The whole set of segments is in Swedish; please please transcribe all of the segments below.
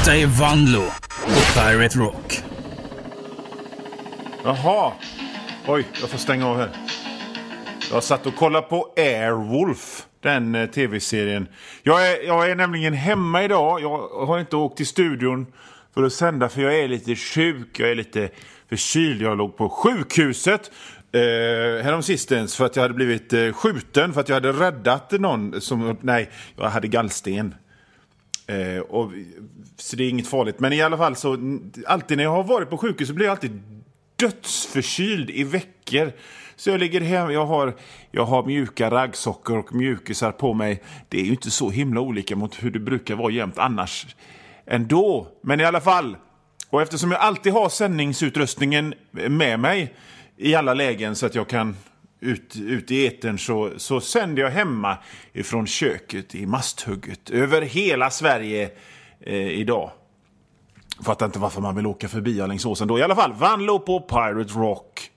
Detta är Vanlo på Pirate Rock. Jaha. Oj, jag får stänga av här. Jag satt och kollade på Airwolf, den tv-serien. Jag är nämligen hemma idag. Jag har inte åkt till studion för att sända, för jag är lite sjuk. Jag är lite förkyld. Jag låg på sjukhuset häromsistens för att jag hade blivit skjuten. För att jag hade räddat någon som... Nej, jag hade gallsten. Så det är inget farligt. Men i alla fall så... Alltid när jag har varit på sjukhus så blir jag alltid dödsförkyld i veckor. Så jag ligger hem, jag har mjuka raggsockor och mjukisar på mig. Det är ju inte så himla olika mot hur det brukar vara jämt annars ändå. Men i alla fall, och eftersom jag alltid har sändningsutrustningen med mig i alla lägen så att jag kan ut i etern, så sänder jag hemma ifrån köket i Masthugget över hela Sverige idag. Fattar inte varför man vill åka förbi Alingsåsen då. I alla fall, Vanlo på Pirate Rock.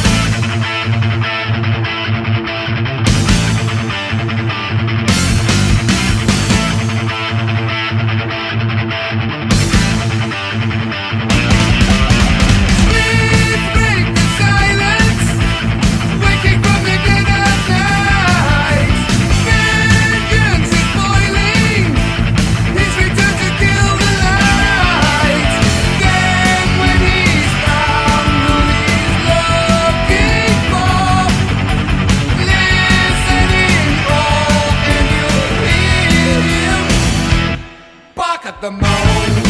The moon.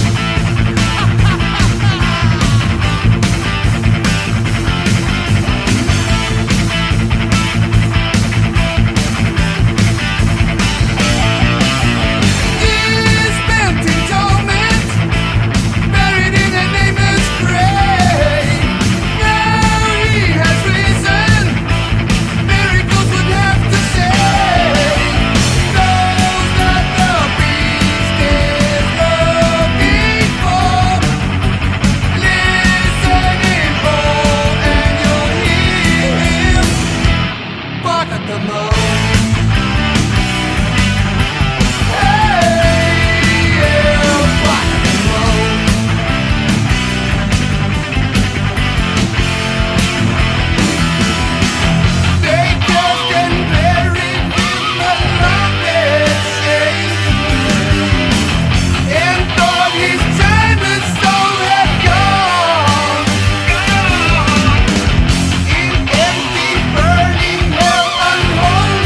Unholy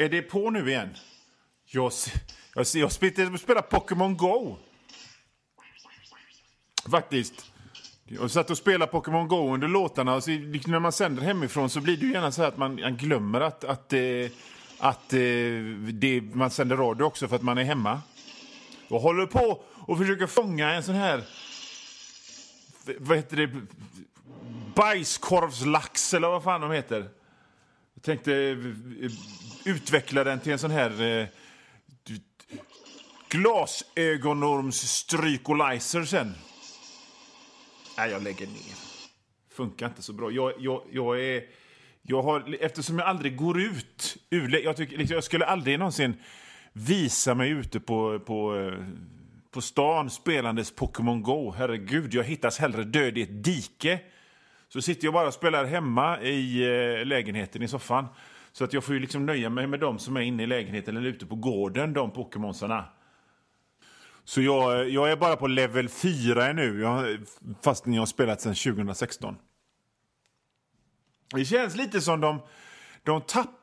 Är det på nu igen? Jag spelar Pokémon Go. Faktiskt. Jag satt och spelade Pokémon Go under låtarna. Och så, när man sänder hemifrån så blir det ju gärna så att man glömmer att man sänder radio också för att man är hemma. Och håller på och försöker fånga en sån här... Vad heter det? Bajskorvslax eller vad fan de heter. Jag tänkte utveckla den till en sån här glasögonormsstrykolizer sen. Nej, jag lägger ner. Funkar inte så bra. Jag har, eftersom jag aldrig går ut jag skulle aldrig någonsin visa mig ute på stan spelandes Pokémon Go. Herregud, jag hittas hellre död i ett dike. Så sitter jag bara och spelar hemma i lägenheten i soffan. Så att jag får ju liksom nöja mig med dem som är inne i lägenheten eller ute på gården, de Pokémonsarna. Så jag är bara på level 4 nu, fast jag har spelat sedan 2016. Det känns lite som de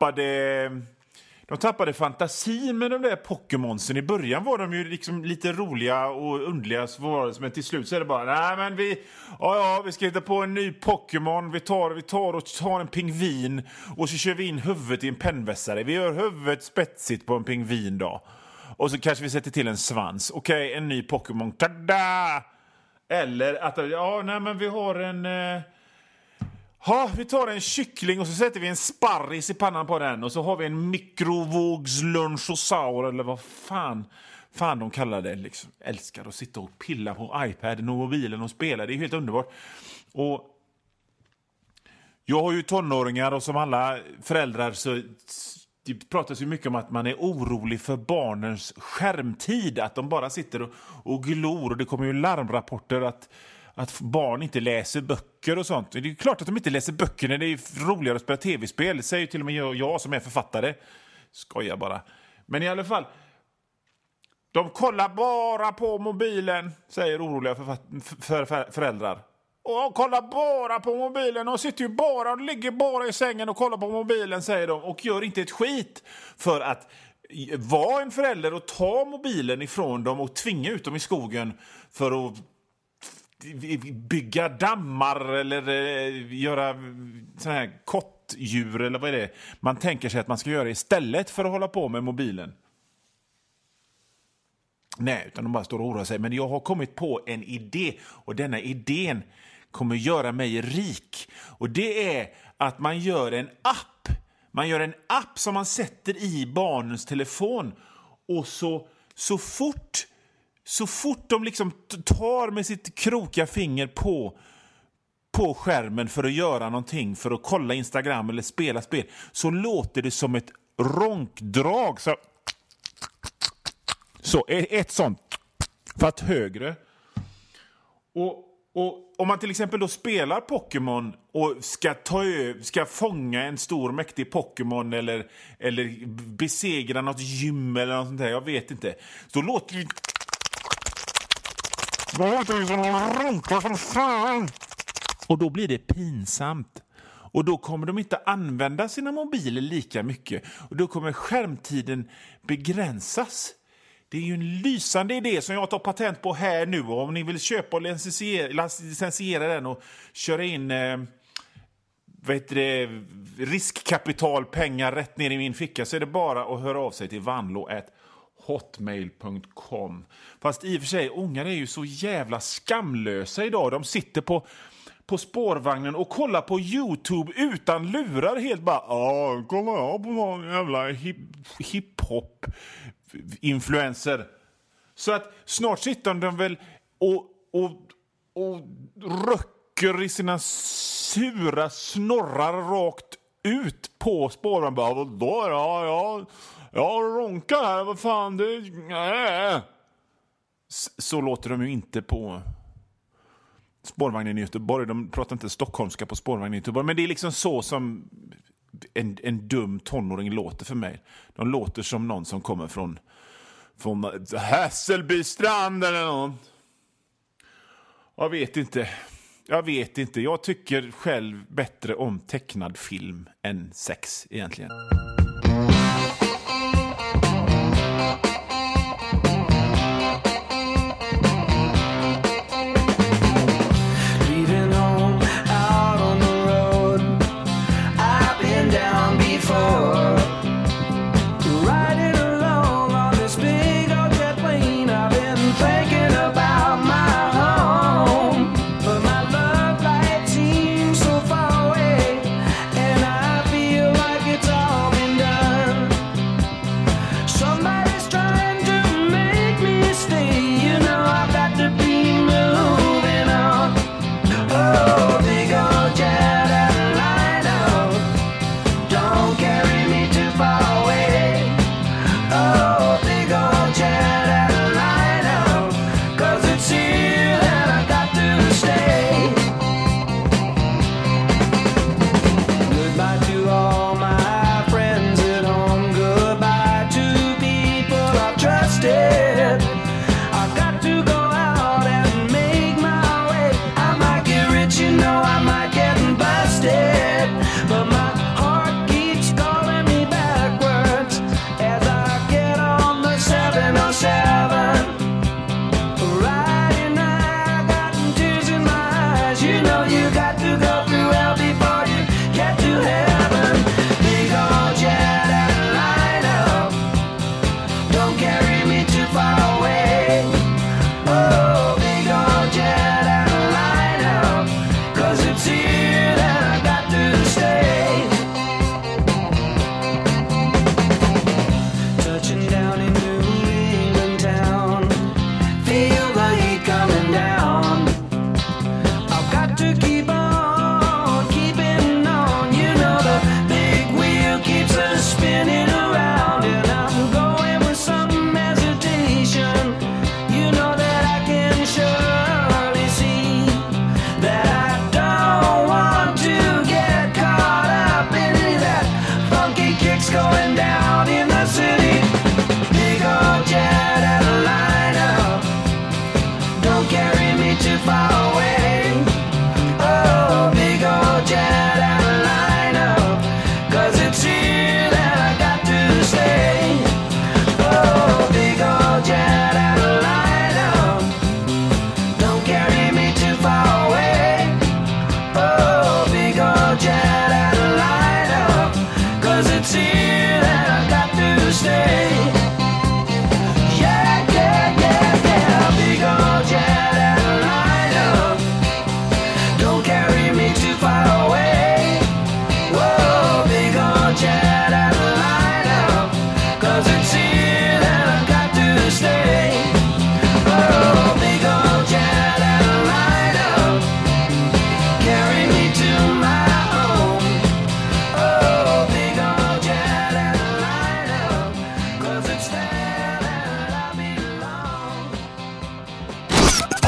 tappade fantasin med de där Pokémonsen. I början var de ju liksom lite roliga och underliga, men till slut så är det bara, nej men vi ska hitta på en ny Pokémon. Vi tar en pingvin och så kör vi in huvudet i en pennvässare. Vi gör huvudet spetsigt på en pingvin då. Och så kanske vi sätter till en svans. Okej, en ny Pokémon. Tada! Eller att vi har en... vi tar en kyckling och så sätter vi en sparris i pannan på den. Och så har vi en mikrovågslunchosaur eller vad fan de kallar det. Liksom. Älskar att sitta och pilla på iPaden och mobilen och spela. Det är helt underbart. Och jag har ju tonåringar och som alla föräldrar så... Det pratas ju mycket om att man är orolig för barnens skärmtid. Att de bara sitter och glor. Och det kommer ju larmrapporter att barn inte läser böcker och sånt. Det är ju klart att de inte läser böcker när det är roligare att spela tv-spel. Det säger ju till och med jag som är författare. Skojar bara. Men i alla fall. De kollar bara på mobilen, säger oroliga föräldrar. Och kollar bara på mobilen och sitter ju bara och ligger bara i sängen och kollar på mobilen, säger de. Och gör inte ett skit för att vara en förälder och ta mobilen ifrån dem och tvinga ut dem i skogen för att bygga dammar eller göra såna här kottdjur eller vad är det man tänker sig att man ska göra istället för att hålla på med mobilen. Nej, utan de bara står och oroar sig. Men jag har kommit på en idé och denna idén kommer göra mig rik. Och det är att man gör en app. Man gör en app som man sätter i barnens telefon. Och så fort de liksom tar med sitt krokiga finger på skärmen för att göra någonting, för att kolla Instagram eller spela spel, så låter det som ett ronkdrag. Så ett sånt, fast högre. Och om man till exempel då spelar Pokémon och ska fånga en stor mäktig Pokémon eller besegra något gym eller något sånt där, jag vet inte. Så låter det som ronkar som fan. Och då blir det pinsamt. Och då kommer de inte använda sina mobiler lika mycket. Och då kommer skärmtiden begränsas. Det är ju en lysande idé som jag tar patent på här nu. Och om ni vill köpa och licensiera den och köra in riskkapitalpengar rätt ner i min ficka, så är det bara att höra av sig till vanlo@hotmail.com. Fast i och för sig, ungar är ju så jävla skamlösa idag. De sitter på spårvagnen och kollar på YouTube utan lurar, helt bara, kolla jag på någon jävla hiphop influencer. Så att snart sitter de väl och röcker i sina sura snorrar rakt ut på spåren. Bara, då jag ronkar här, vad fan det. Så låter de ju inte på spårvagnen i Göteborg. De pratar inte stockholmska på spårvagnen i Göteborg. Men det är liksom så som en dum tonåring låter för mig. De låter som någon som kommer från Hässelbystrand eller något. Jag vet inte. Jag tycker själv bättre om tecknad film än sex egentligen.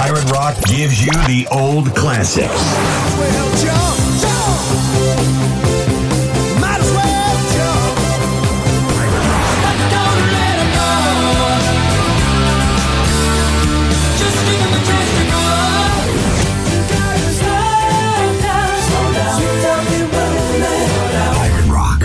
Pirate Rock gives you the old classics. Well, jump, jump. Might as well jump. But don't let 'em know. Just give 'em a chance to go. You gotta slow down, slow down. You tell me rolling. Pirate Rock.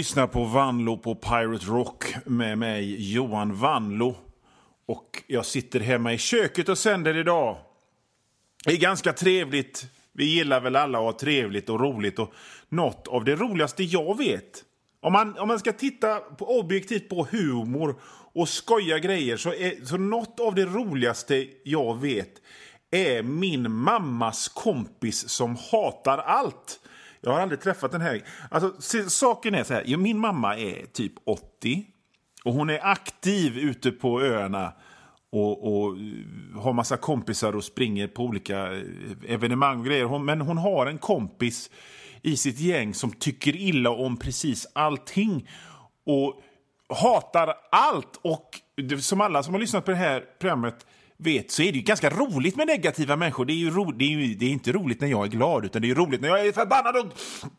lyssnar på Vanlo på Pirate Rock med mig, Johan Vanlo. Och jag sitter hemma i köket och sänder idag. Det är ganska trevligt. Vi gillar väl alla att ha trevligt och roligt. Och något av det roligaste jag vet. Om man ska titta på objektivt på humor och skoja grejer, så något av det roligaste jag vet är min mammas kompis som hatar allt. Jag har aldrig träffat den här. Alltså, saken är så här. Min mamma är typ 80. Och hon är aktiv ute på öarna. Och har massa kompisar och springer på olika evenemang och grejer. Men hon har en kompis i sitt gäng som tycker illa om precis allting. Och hatar allt. Och som alla som har lyssnat på det här programmet vet, så är det ju ganska roligt med negativa människor. Det är inte roligt när jag är glad, utan det är roligt när jag är förbannad och...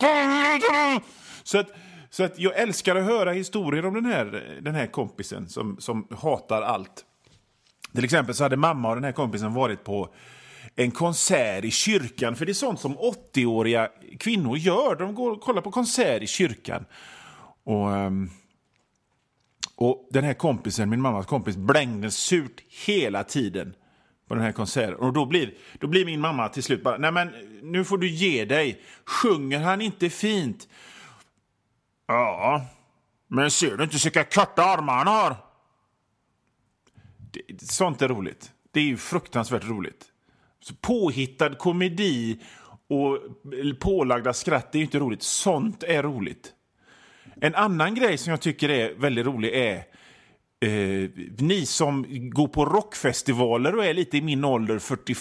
Så att jag älskar att höra historier om den här kompisen som hatar allt. Till exempel så hade mamma och den här kompisen varit på en konsert i kyrkan. För det är sånt som 80-åriga kvinnor gör. De går och kollar på konsert i kyrkan. Och den här kompisen, min mammas kompis, blängde surt hela tiden på den här konserten. Och då blir min mamma till slut bara, nej men nu får du ge dig. Sjunger han inte fint? Ja, men ser du inte vilka korta armar han har? Sånt är roligt. Det är ju fruktansvärt roligt. Så påhittad komedi och pålagda skratt, det är ju inte roligt. Sånt är roligt. En annan grej som jag tycker är väldigt rolig är ni som går på rockfestivaler och är lite i min ålder,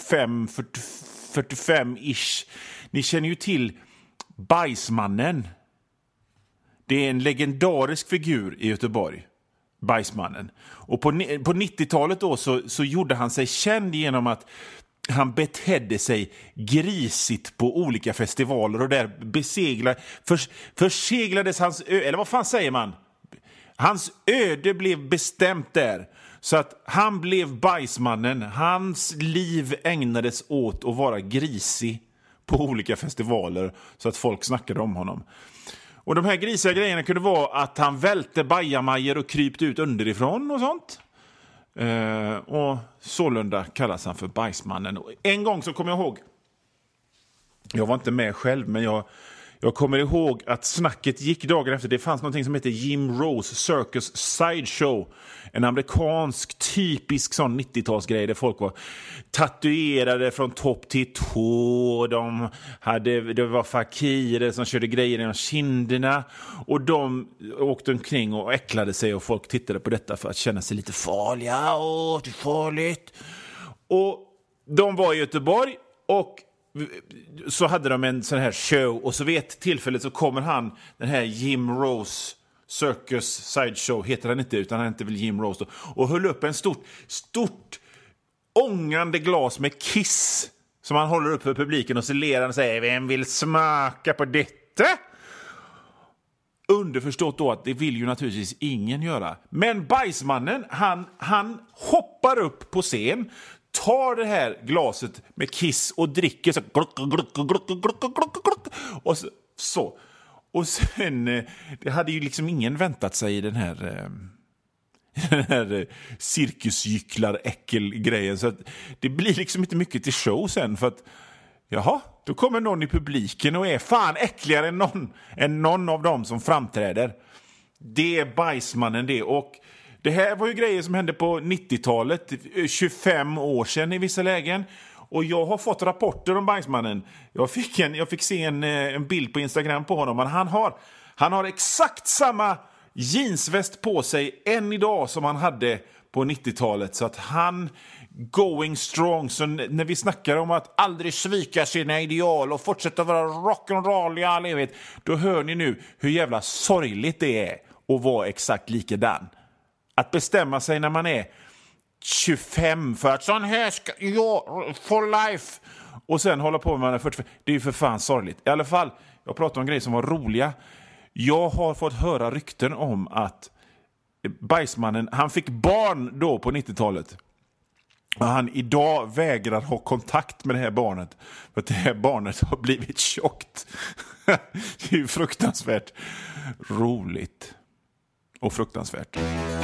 45-ish. Ni känner ju till Bajsmannen. Det är en legendarisk figur i Göteborg. Bajsmannen. Och på 90-talet då så gjorde han sig känd genom att han betedde sig grisigt på olika festivaler och där förseglades hans eller vad fan säger man? Hans öde blev bestämt där. Så att han blev Bajsmannen. Hans liv ägnades åt att vara grisig på olika festivaler så att folk snackade om honom. Och de här grisiga grejerna kunde vara att han välte bajamajer och krypt ut underifrån och sånt. Och sålunda kallas han för Bajsmannen. Och en gång så kommer jag ihåg, jag var inte med själv, men jag kommer ihåg att snacket gick dagen efter. Det fanns någonting som heter Jim Rose Circus Sideshow. En amerikansk typisk sån 90-talsgrej där folk var tatuerade från topp till tå. Det var fakirer som körde grejer genom kinderna. Och de åkte omkring och äcklade sig och folk tittade på detta för att känna sig lite farliga. Det är farligt. Och de var i Göteborg och så hade de en sån här show och så vid ett tillfälle så kommer den här Jim Rose Circus Sideshow heter han inte, utan han heter väl Jim Rose då, och höll upp en stort ångande glas med Kiss som han håller upp för publiken och så ler han och säger, vem vill smaka på detta? Underförstått då att det vill ju naturligtvis ingen göra. Men Bajsmannen, han hoppar upp på scen, tar det här glaset med Kiss och dricker så och så. Och sen, det hade ju liksom ingen väntat sig i den här cirkusgycklar-äckelgrejen. Så att det blir liksom inte mycket till show sen för att, jaha, då kommer någon i publiken och är fan äckligare än någon av dem som framträder. Det är Bajsmannen det. Och det här var ju grejer som hände på 90-talet, 25 år sedan i vissa lägen. Och jag har fått rapporter om Bajsmannen. Jag fick se en bild på Instagram på honom. Men han har exakt samma jeansväst på sig än idag som han hade på 90-talet. Så att han going strong. Så när vi snackar om att aldrig svika sina ideal och fortsätta vara rock'n'roll i all evighet, då hör ni nu hur jävla sorgligt det är att vara exakt likadan. Att bestämma sig när man är 25 för att sån här ska jag for life och sen hålla på med man är 45. Det är ju för fan sorgligt. I alla fall, jag pratar om grejer som var roliga. Jag har fått höra rykten om att Bajsmannen, han fick barn då på 90-talet. Och han idag vägrar ha kontakt med det här barnet. För att det här barnet har blivit tjockt. Det är ju fruktansvärt roligt. Och fruktansvärt.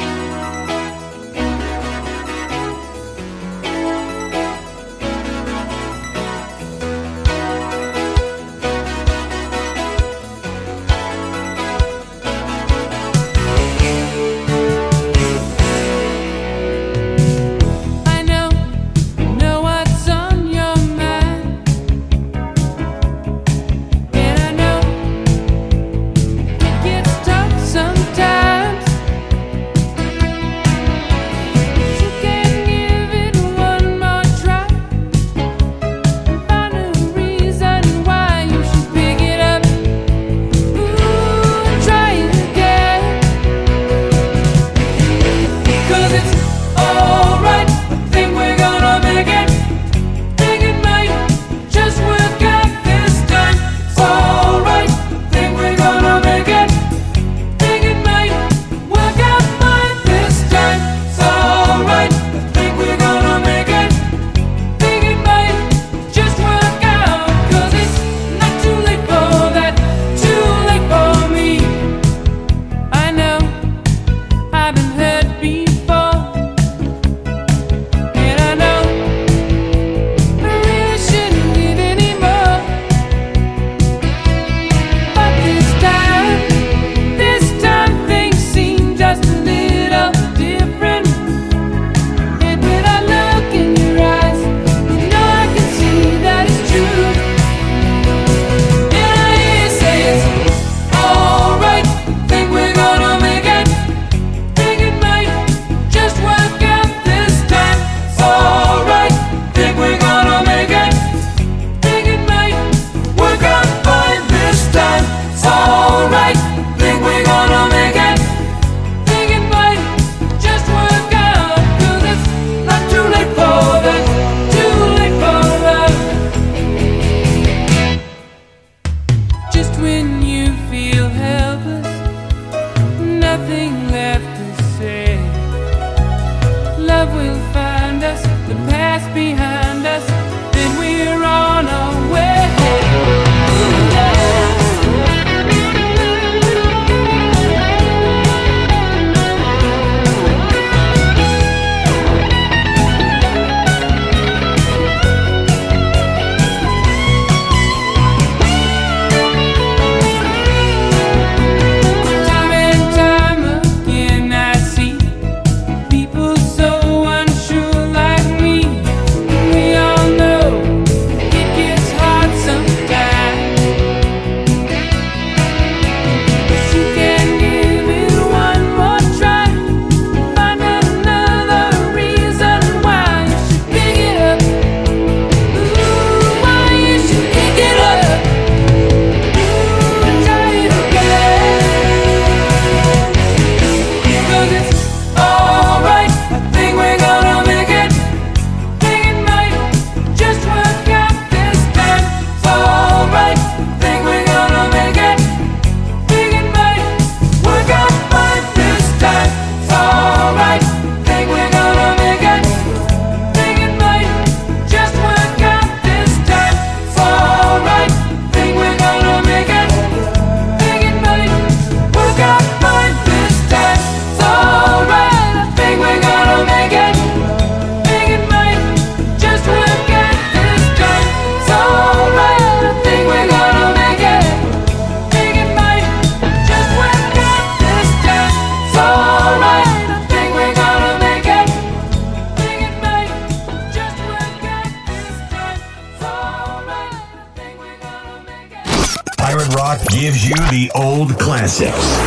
Pirate Rock gives you the old classics.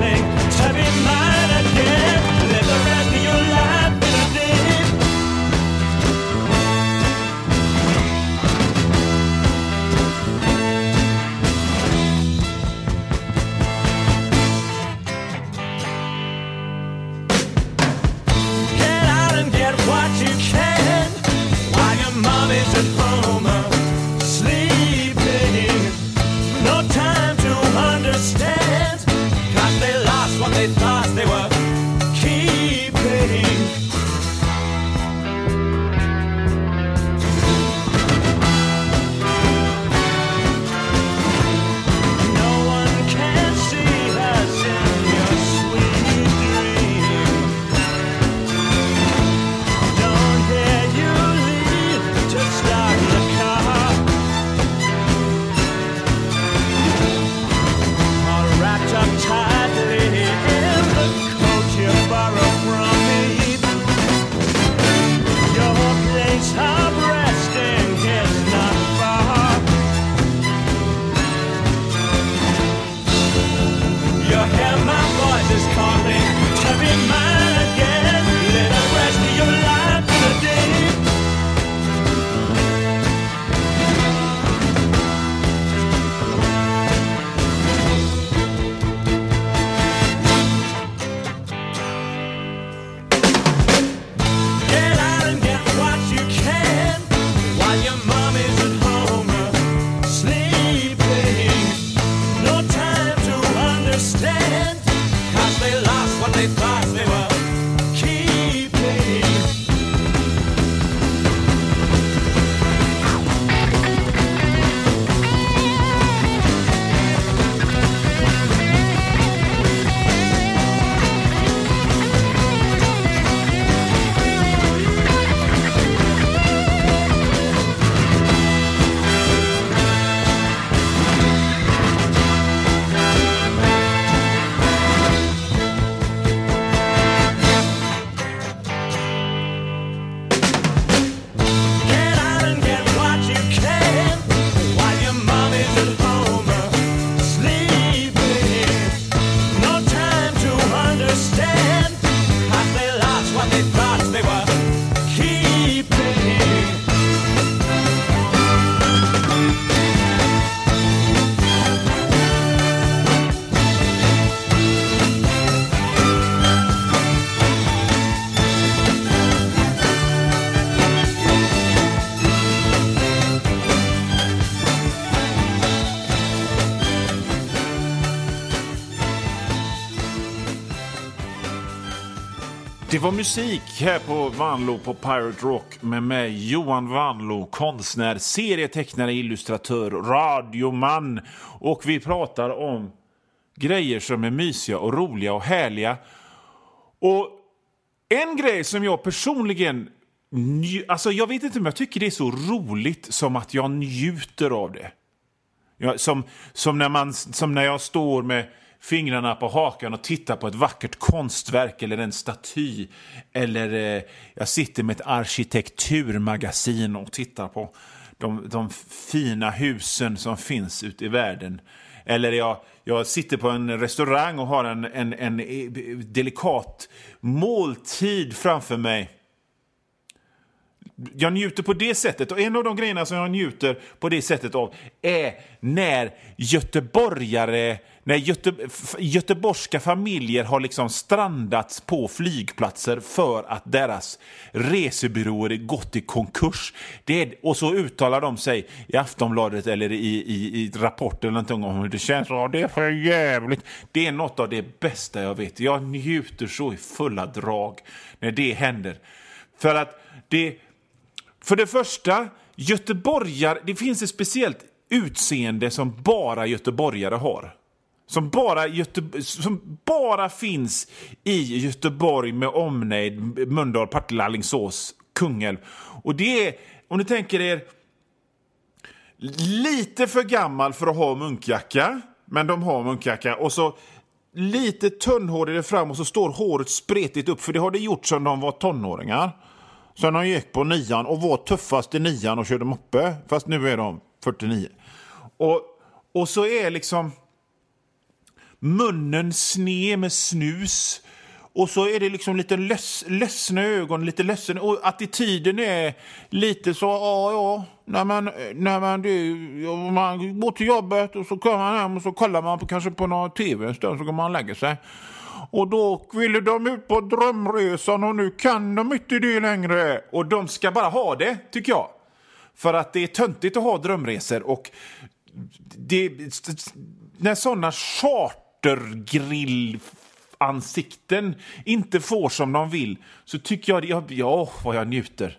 calling to be mine again. Live the rest of your life in a dream. Get out and get what you can while your mommy's at home sleeping. No time to understand, 'cause they lost what they thought they were keeping. No one can see us in your sweet dream. Don't hear you leave to start the car. All wrapped up tightly in the coat you borrowed from me. Your place of resting is not far. You hear my voice is calling to be mine again. Live the rest of your life today. Get out and get what you can while your mommy's at home sleeping. No time to understand, 'cause they lost what they thought they were keeping. Get out and get what you can while your mommy's at home sleeping. No time to understand, 'cause they lost what they thought they were keeping. Det var musik här på Vanlo på Pirate Rock med mig, Johan Vanlo, konstnär, serietecknare, illustratör, radioman. Och vi pratar om grejer som är mysiga och roliga och härliga. Och en grej som jag personligen... Alltså jag vet inte om jag tycker det är så roligt som att jag njuter av det. Som när jag står med fingrarna på hakan och tittar på ett vackert konstverk eller en staty. Eller jag sitter med ett arkitekturmagasin och tittar på de fina husen som finns ute i världen. Eller jag sitter på en restaurang och har en delikat måltid framför mig. Jag njuter på det sättet. Och en av de grejerna som jag njuter på det sättet av är när göteborgska familjer har liksom strandats på flygplatser för att deras resebyråer gått i konkurs. Och så uttalar de sig i Aftonbladet eller i rapporter eller någonting om hur det känns. Det är för jävligt. Det är något av det bästa jag vet. Jag njuter så i fulla drag när det händer. För det första, det finns ett speciellt utseende som bara göteborgare har. Som bara finns i Göteborg med omnejd, Mölndal, Partille, Alingsås, Kungälv. Och det är, om ni tänker er, lite för gammal för att ha munkjacka, men de har munkjacka. Och så lite tunnhårig fram och så står håret spretigt upp, för det har det gjort sedan de var tonåringar. Sen de gick på 9 och var tuffast i 9 och körde moppe. Fast nu är de 49. Och så är liksom... munnen sned med snus. Och så är det liksom lite ledsna ögon, lite ledsen. Och attityden är lite så, man går till jobbet och så kommer man hem och så kollar man kanske på någon tv en stund, så går man och lägger sig. Och då ville de ut på drömresan och nu kan de inte det längre. Och de ska bara ha det, tycker jag. För att det är töntigt att ha drömresor. Och när sådana chartergrillansikten inte får som de vill, så tycker jag vad jag njuter.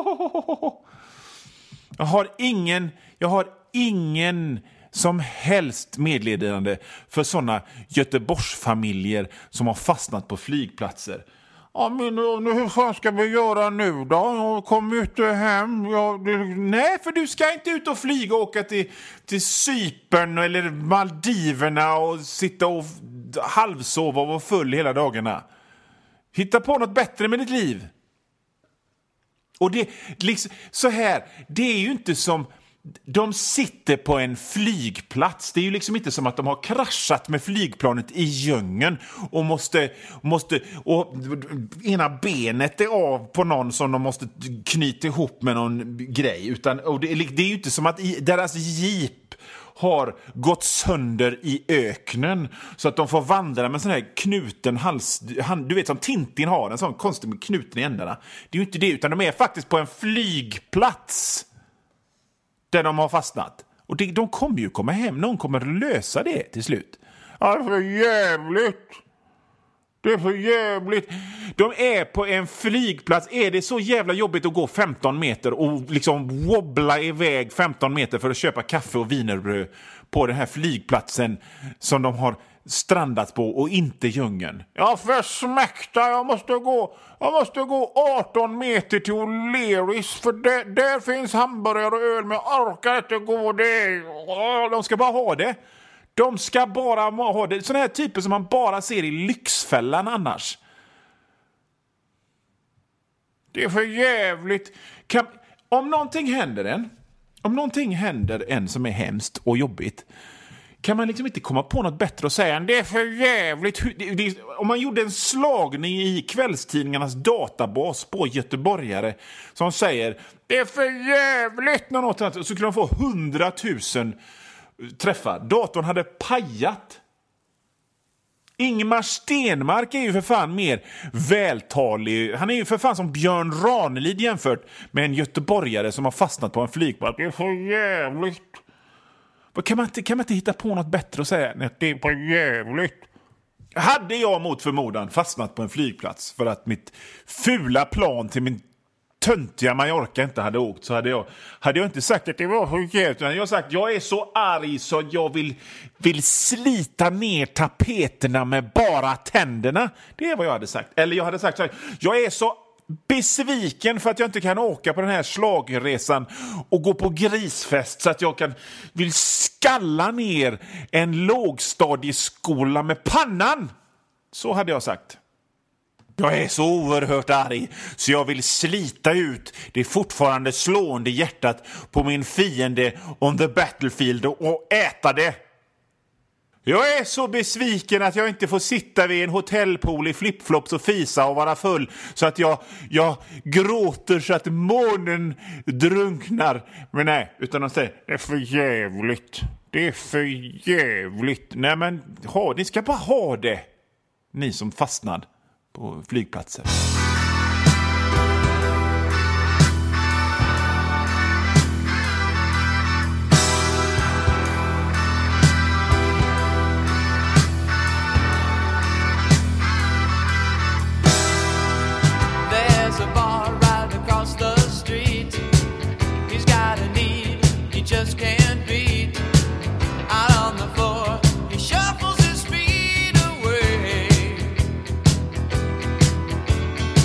Jag har ingen som helst medledande för sådana Göteborgsfamiljer som har fastnat på flygplatser. Ja, men hur fan ska vi göra nu då? Jag kommer inte hem. Nej, för du ska inte ut och flyga och åka till Cypern eller Maldiverna och sitta och halvsova och vara full hela dagarna. Hitta på något bättre med ditt liv. Och det liksom så här, det är ju inte som de sitter på en flygplats. Det är ju liksom inte som att de har kraschat med flygplanet i djungeln och måste och ena benet är av på någon som de måste knyta ihop med någon grej, utan och det är ju inte som att deras jeep har gått sönder i öknen så att de får vandra med sån här knuten du vet som Tintin har en sån konstig med knuten i ändarna. Det är ju inte det, utan de är faktiskt på en flygplats där de har fastnat. Och de kommer ju komma hem. Någon kommer att lösa det till slut. Ja, det är för jävligt. Det är för jävligt. De är på en flygplats. Är det så jävla jobbigt att gå 15 meter och liksom wobbla iväg 15 meter för att köpa kaffe och wienerbröd på den här flygplatsen som de har strandat på och inte djungeln? Ja, för smäkta. Jag måste gå 18 meter till O'Learys, för där finns hamburgare och öl, men jag orkar inte gå det. De ska bara ha det. De ska bara ha det. Sådana här typer som man bara ser i Lyxfällan annars. Det är för jävligt. Om någonting händer en som är hemskt och jobbigt, kan man liksom inte komma på något bättre och säga det är för jävligt. Om man gjorde en slagning i kvällstidningarnas databas på göteborgare som säger det är för jävligt något annat, så skulle de få 100 000 träffar. Datorn hade pajat. Ingemar Stenmark är ju för fan mer vältalig. Han är ju för fan som Björn Ranelid jämfört med en göteborgare som har fastnat på en flygplats. Det är för jävligt. Kan man inte hitta på något bättre och säga nej, det är för jävligt? Hade jag mot förmodan fastnat på en flygplats för att mitt fula plan till min töntiga Mallorca inte hade åkt, så hade jag inte sagt att det var för jävligt. Jag har sagt jag är så arg så jag vill slita ner tapeterna med bara tänderna. Det är vad jag hade sagt. Eller jag hade sagt så här, jag är så besviken för att jag inte kan åka på den här slagresan och gå på grisfest så att jag vill skalla ner en lågstadieskola med pannan. Så hade jag sagt. Jag är så oerhört arg så jag vill slita ut det fortfarande slående hjärtat på min fiende on the battlefield och äta det. Jag är så besviken att jag inte får sitta vid en hotellpool i flipflops och fisa och vara full så att jag gråter så att månen drunknar. Men nej, utan de säger det är för jävligt. Det är för jävligt. Nej, men ni ska bara ha det. Ni som fastnad på flygplatser. Just can't beat out on the floor. He shuffles his feet away.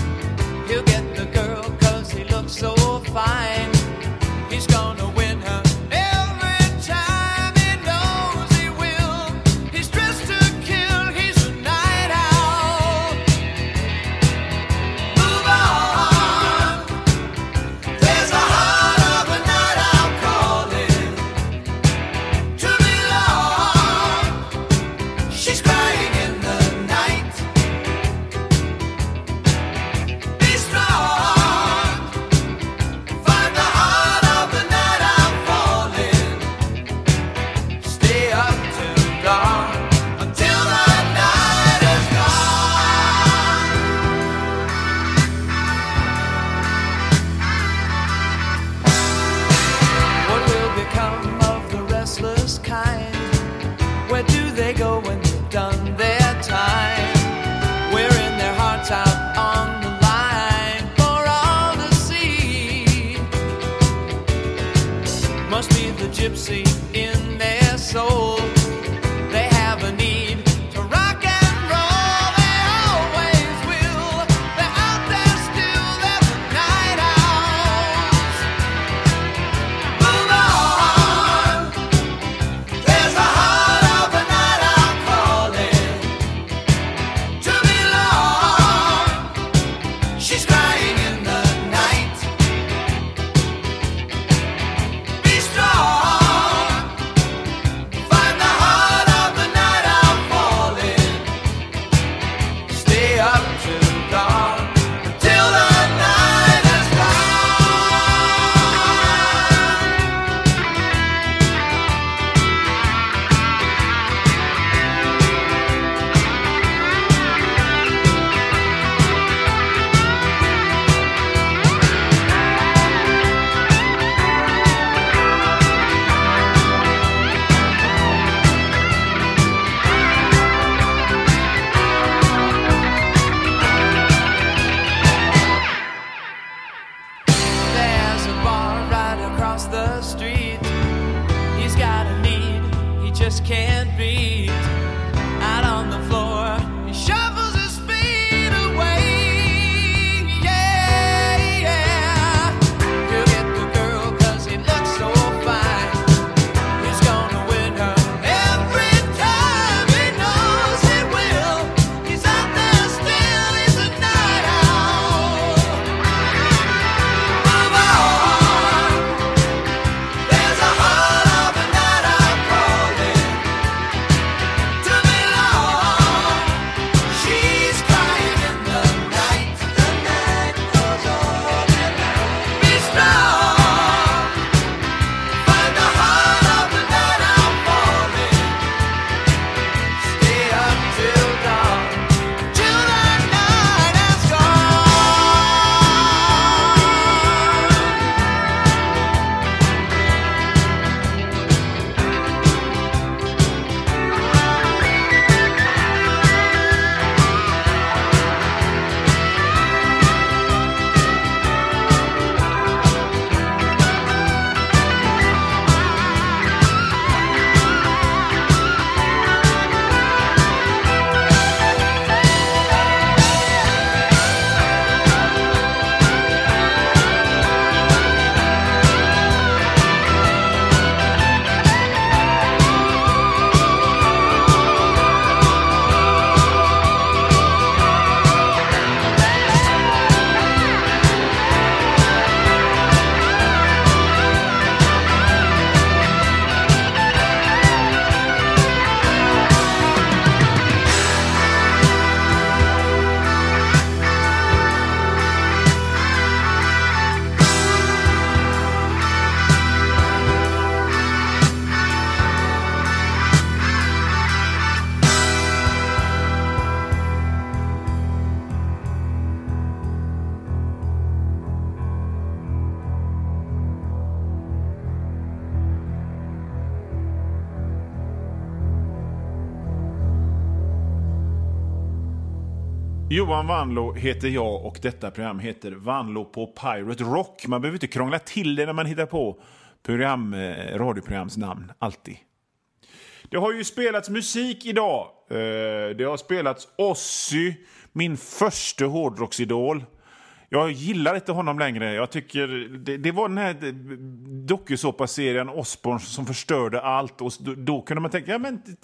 Johan Vanlo heter jag och detta program heter Vanlo på Pirate Rock. Man behöver inte krångla till det när man hittar på radioprogramsnamn, alltid. Det har ju spelats musik idag. Det har spelats Ozzy, min första hårdrocksidol. Jag gillar inte honom längre. Jag tycker det var den här dokusåpaserien Osbourne som förstörde allt. Och då kunde man tänka,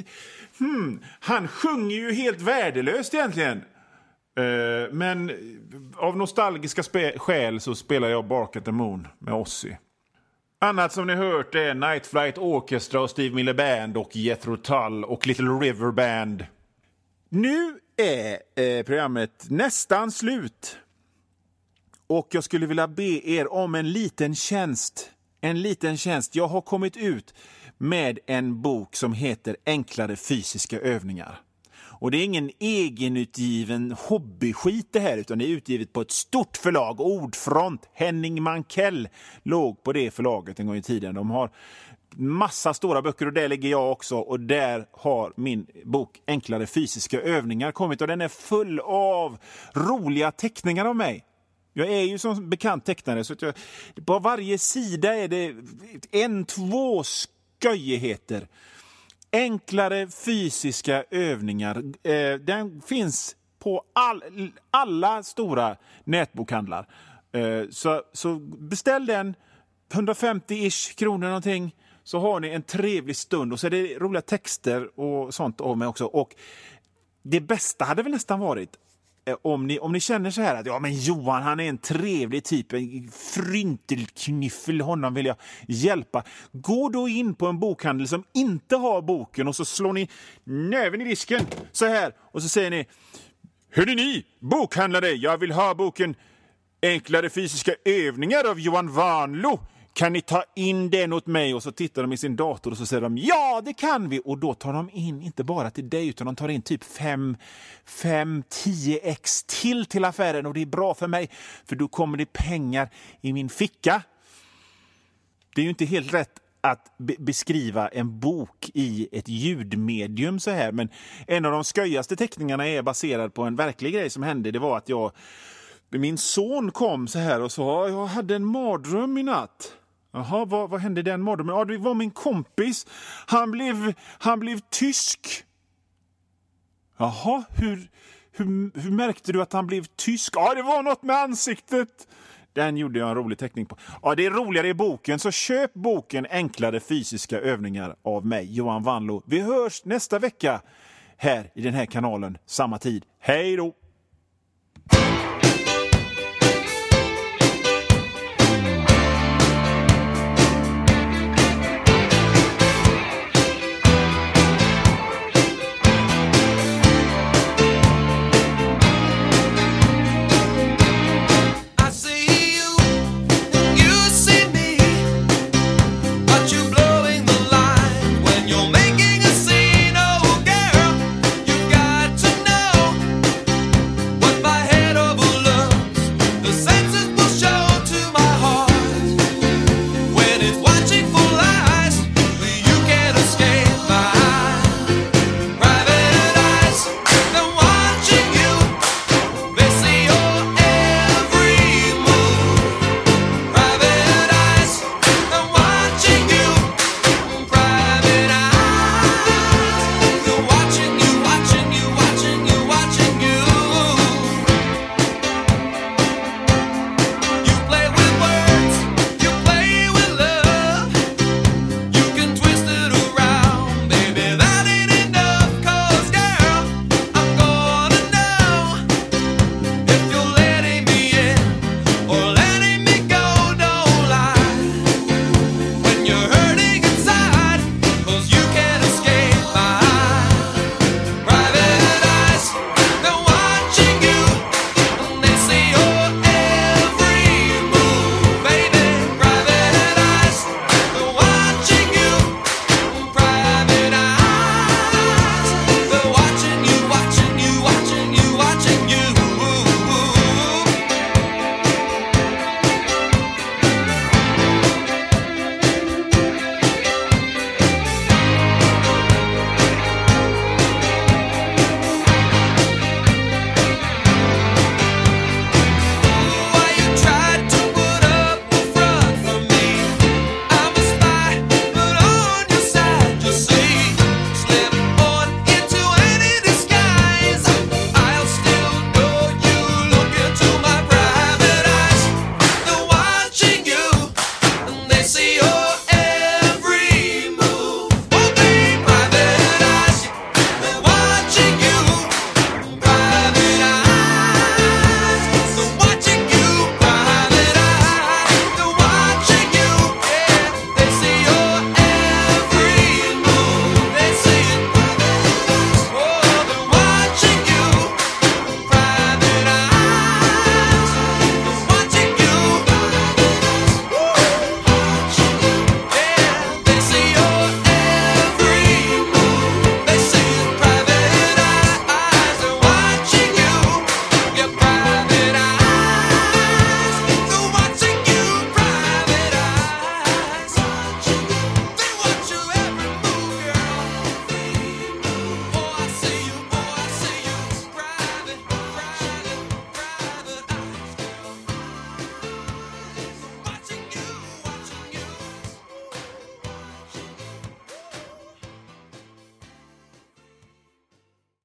han sjunger ju helt värdelöst egentligen. Men av nostalgiska skäl så spelar jag Bark at the Moon med Ozzy. Annat som ni hört är Night Flight Orchestra och Steve Miller Band och Jethro Tull och Little River Band. Nu är programmet nästan slut. Och jag skulle vilja be er om en liten tjänst. Jag har kommit ut med en bok som heter Enklare fysiska övningar. Och det är ingen egenutgiven hobbyskit det här, utan det är utgivet på ett stort förlag, Ordfront. Henning Mankell låg på det förlaget en gång i tiden. De har massa stora böcker och där ligger jag också. Och där har min bok Enklare fysiska övningar kommit och den är full av roliga teckningar av mig. Jag är ju som bekant tecknare så att på varje sida är det 1-2 sköjigheter. Enklare fysiska övningar. Den finns på alla stora nätbokhandlar. Så beställ den, 150-ish kronor någonting, så har ni en trevlig stund. Och så är det roliga texter och sånt av mig också. Och det bästa hade väl nästan varit om ni känner så här att ja, men Johan, han är en trevlig typ, en fryntelknyffel, honom vill jag hjälpa. Gå då in på en bokhandel som inte har boken och så slår ni näven i disken så här och så säger ni: hörde ni, bokhandlare, jag vill ha boken Enklare fysiska övningar av Johan Vanlo. Kan ni ta in den åt mig? Och så tittar de i sin dator och så säger de ja, det kan vi. Och då tar de in inte bara till dig utan de tar in typ 5-10x till affären. Och det är bra för mig för då kommer det pengar i min ficka. Det är ju inte helt rätt att beskriva en bok i ett ljudmedium så här. Men en av de sköjaste teckningarna är baserad på en verklig grej som hände. Det var att min son kom så här och sa: jag hade en mardröm i natt. Jaha, vad hände i den mardrömmen? Ja, det var min kompis. Han blev tysk. Jaha, hur märkte du att han blev tysk? Ja, det var något med ansiktet. Den gjorde jag en rolig teckning på. Ja, det är roligare i boken, så köp boken Enklare fysiska övningar av mig, Johan Vanlo. Vi hörs nästa vecka här i den här kanalen, samma tid. Hej då!